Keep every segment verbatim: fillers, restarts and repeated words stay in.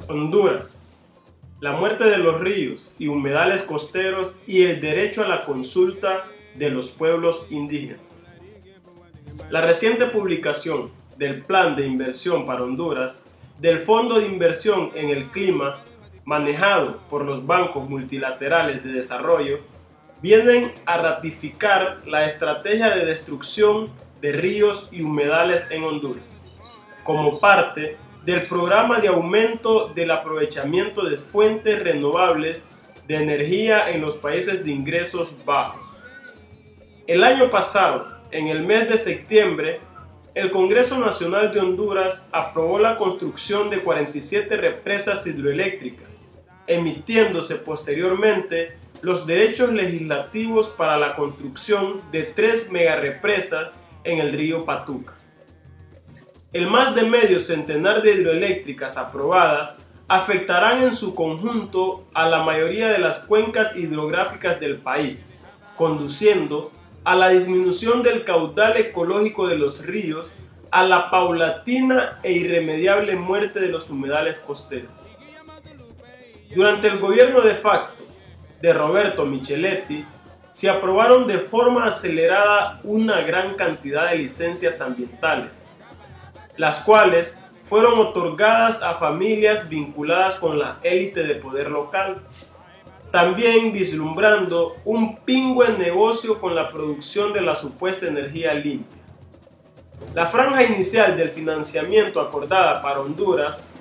Honduras, la muerte de los ríos y humedales costeros y el derecho a la consulta de los pueblos indígenas. La reciente publicación del Plan de Inversión para Honduras del Fondo de Inversión en el Clima, manejado por los bancos multilaterales de desarrollo, vienen a ratificar la estrategia de destrucción de ríos y humedales en Honduras, como parte del programa de aumento del aprovechamiento de fuentes renovables de energía en los países de ingresos bajos. El año pasado, en el mes de septiembre, el Congreso Nacional de Honduras aprobó la construcción de cuarenta y siete represas hidroeléctricas, emitiéndose posteriormente los derechos legislativos para la construcción de tres megarepresas en el río Patuca. El más de medio centenar de hidroeléctricas aprobadas afectarán en su conjunto a la mayoría de las cuencas hidrográficas del país, conduciendo a la disminución del caudal ecológico de los ríos, a la paulatina e irremediable muerte de los humedales costeros. Durante el gobierno de facto de Roberto Micheletti, se aprobaron de forma acelerada una gran cantidad de licencias ambientales, las cuales fueron otorgadas a familias vinculadas con la élite de poder local, también vislumbrando un pingüe negocio con la producción de la supuesta energía limpia. La franja inicial del financiamiento acordada para Honduras,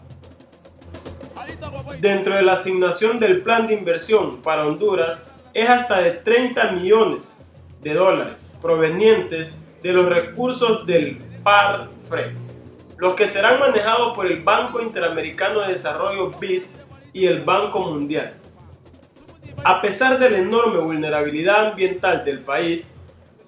dentro de la asignación del plan de inversión para Honduras, es hasta de treinta millones de dólares provenientes de los recursos del P A R F R E, los que serán manejados por el Banco Interamericano de Desarrollo B I D y el Banco Mundial. A pesar de la enorme vulnerabilidad ambiental del país,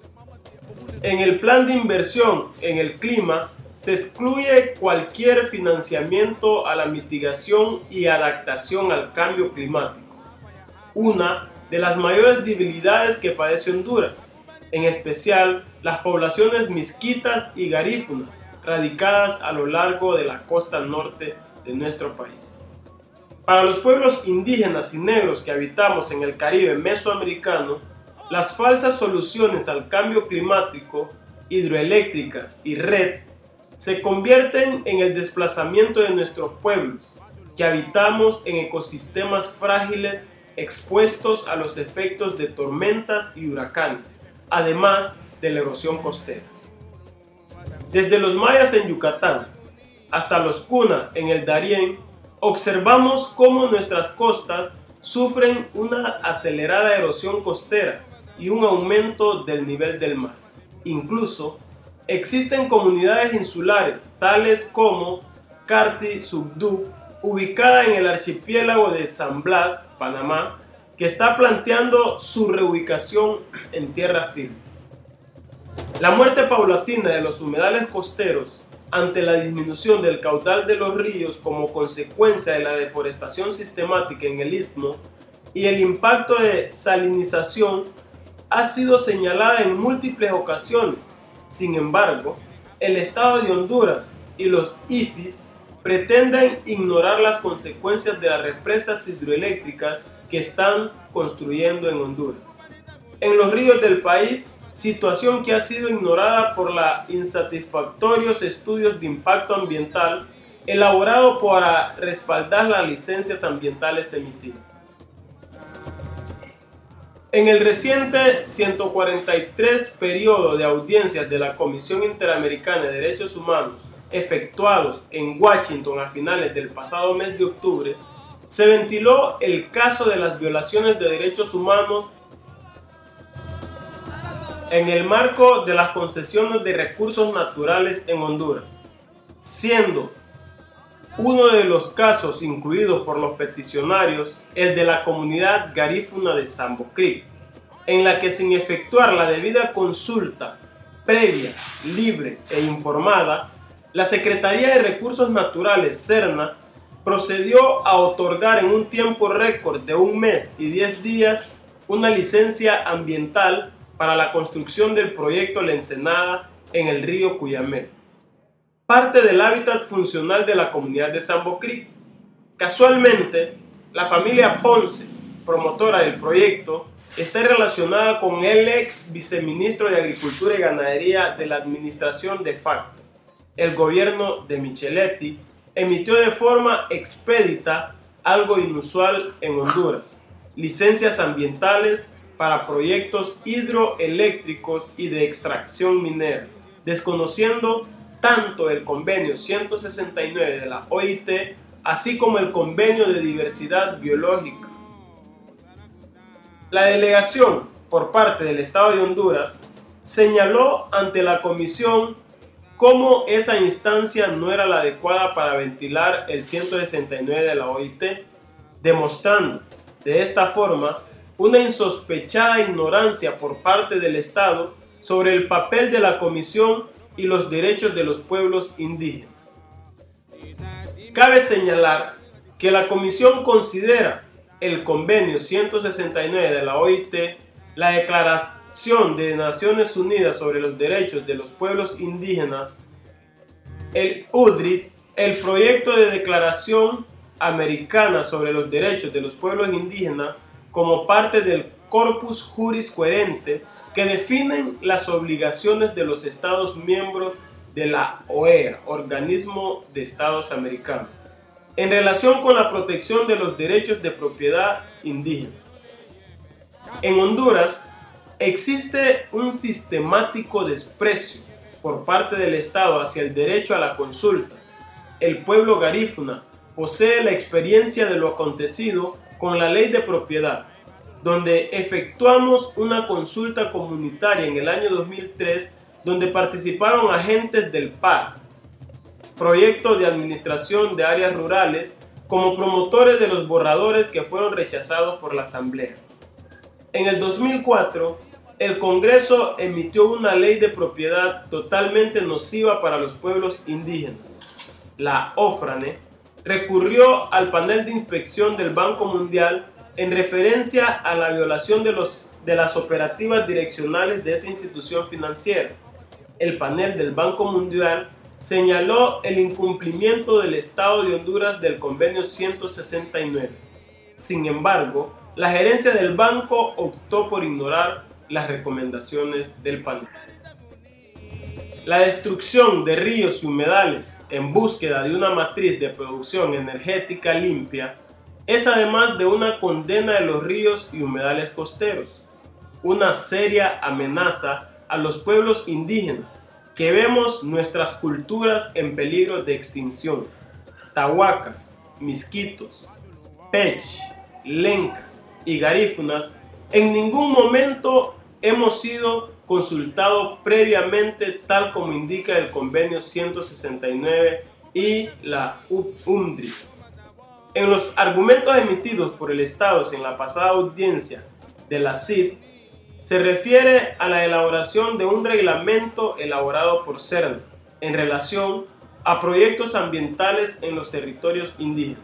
en el plan de inversión en el clima se excluye cualquier financiamiento a la mitigación y adaptación al cambio climático, una de las mayores debilidades que padece Honduras, en especial las poblaciones misquitas y garífunas radicadas a lo largo de la costa norte de nuestro país. Para los pueblos indígenas y negros que habitamos en el Caribe mesoamericano, las falsas soluciones al cambio climático, hidroeléctricas y red, se convierten en el desplazamiento de nuestros pueblos, que habitamos en ecosistemas frágiles expuestos a los efectos de tormentas y huracanes, además de la erosión costera. Desde los mayas en Yucatán hasta los Kuna en el Darién, observamos cómo nuestras costas sufren una acelerada erosión costera y un aumento del nivel del mar. Incluso existen comunidades insulares, tales como Carti Subdú, ubicada en el archipiélago de San Blas, Panamá, que está planteando su reubicación en tierra firme. La muerte paulatina de los humedales costeros ante la disminución del caudal de los ríos como consecuencia de la deforestación sistemática en el istmo y el impacto de salinización ha sido señalada en múltiples ocasiones. Sin embargo, el Estado de Honduras y los I F I S pretenden ignorar las consecuencias de las represas hidroeléctricas que están construyendo en Honduras. En los ríos del país, situación que ha sido ignorada por los insatisfactorios estudios de impacto ambiental elaborados para respaldar las licencias ambientales emitidas. En el reciente ciento cuarenta y tres periodo de audiencias de la Comisión Interamericana de Derechos Humanos efectuados en Washington a finales del pasado mes de octubre, se ventiló el caso de las violaciones de derechos humanos en el marco de las concesiones de recursos naturales en Honduras, siendo uno de los casos incluidos por los peticionarios el de la comunidad garífuna de Sambo Creek, en la que sin efectuar la debida consulta previa, libre e informada, la Secretaría de Recursos Naturales, SERNA, procedió a otorgar en un tiempo récord de un mes y diez días una licencia ambiental para la construcción del proyecto La Ensenada en el río Cuyamel, parte del hábitat funcional de la comunidad de Sambo Creek, Casualmente, la familia Ponce, promotora del proyecto, está relacionada con el ex viceministro de Agricultura y Ganadería de la administración de facto. El gobierno de Micheletti emitió de forma expedita, algo inusual en Honduras, licencias ambientales para proyectos hidroeléctricos y de extracción minera, desconociendo tanto el convenio ciento sesenta y nueve de la O I T, así como el convenio de diversidad biológica. La delegación, por parte del Estado de Honduras, señaló ante la Comisión cómo esa instancia no era la adecuada para ventilar el ciento sesenta y nueve de la O I T, demostrando de esta forma una insospechada ignorancia por parte del Estado sobre el papel de la Comisión y los derechos de los pueblos indígenas. Cabe señalar que la Comisión considera el convenio ciento sesenta y nueve de la O I T, la Declaración de Naciones Unidas sobre los Derechos de los Pueblos Indígenas, el U D R I, el proyecto de Declaración Americana sobre los Derechos de los Pueblos Indígenas, como parte del corpus juris coherente que definen las obligaciones de los Estados miembros de la O E A, Organismo de Estados Americanos, en relación con la protección de los derechos de propiedad indígena. En Honduras existe un sistemático desprecio por parte del Estado hacia el derecho a la consulta. El pueblo garífuna posee la experiencia de lo acontecido con la ley de propiedad, donde efectuamos una consulta comunitaria en el año dos mil tres, donde participaron agentes del P A R, Proyecto de Administración de Áreas Rurales, como promotores de los borradores que fueron rechazados por la Asamblea. En el dos mil cuatro, el Congreso emitió una ley de propiedad totalmente nociva para los pueblos indígenas. La OFRANE recurrió al panel de inspección del Banco Mundial en referencia a la violación de, los, de las operativas direccionales de esa institución financiera. El panel del Banco Mundial señaló el incumplimiento del Estado de Honduras del convenio ciento sesenta y nueve. Sin embargo, la gerencia del banco optó por ignorar las recomendaciones del panel. La destrucción de ríos y humedales en búsqueda de una matriz de producción energética limpia es, además de una condena de los ríos y humedales costeros, una seria amenaza a los pueblos indígenas que vemos nuestras culturas en peligro de extinción. Tahuacas, misquitos, pech, lencas y garífunas en ningún momento hemos sido consultados previamente, tal como indica el convenio ciento sesenta y nueve y la U D R I. En los argumentos emitidos por el Estado en la pasada audiencia de la C I D, se refiere a la elaboración de un reglamento elaborado por CERNA en relación a proyectos ambientales en los territorios indígenas.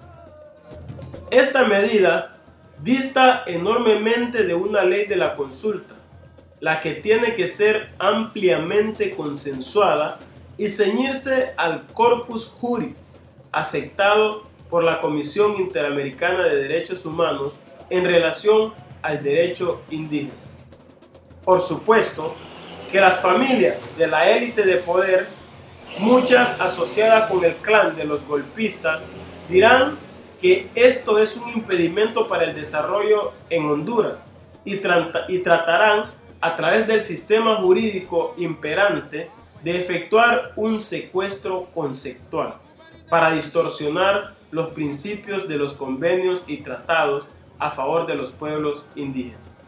Esta medida dista enormemente de una ley de la consulta, la que tiene que ser ampliamente consensuada y ceñirse al corpus juris aceptado por la Comisión Interamericana de Derechos Humanos en relación al derecho indígena. Por supuesto que las familias de la élite de poder, muchas asociadas con el clan de los golpistas, dirán que esto es un impedimento para el desarrollo en Honduras y, tra- y tratarán a través del sistema jurídico imperante de efectuar un secuestro conceptual para distorsionar los principios de los convenios y tratados a favor de los pueblos indígenas.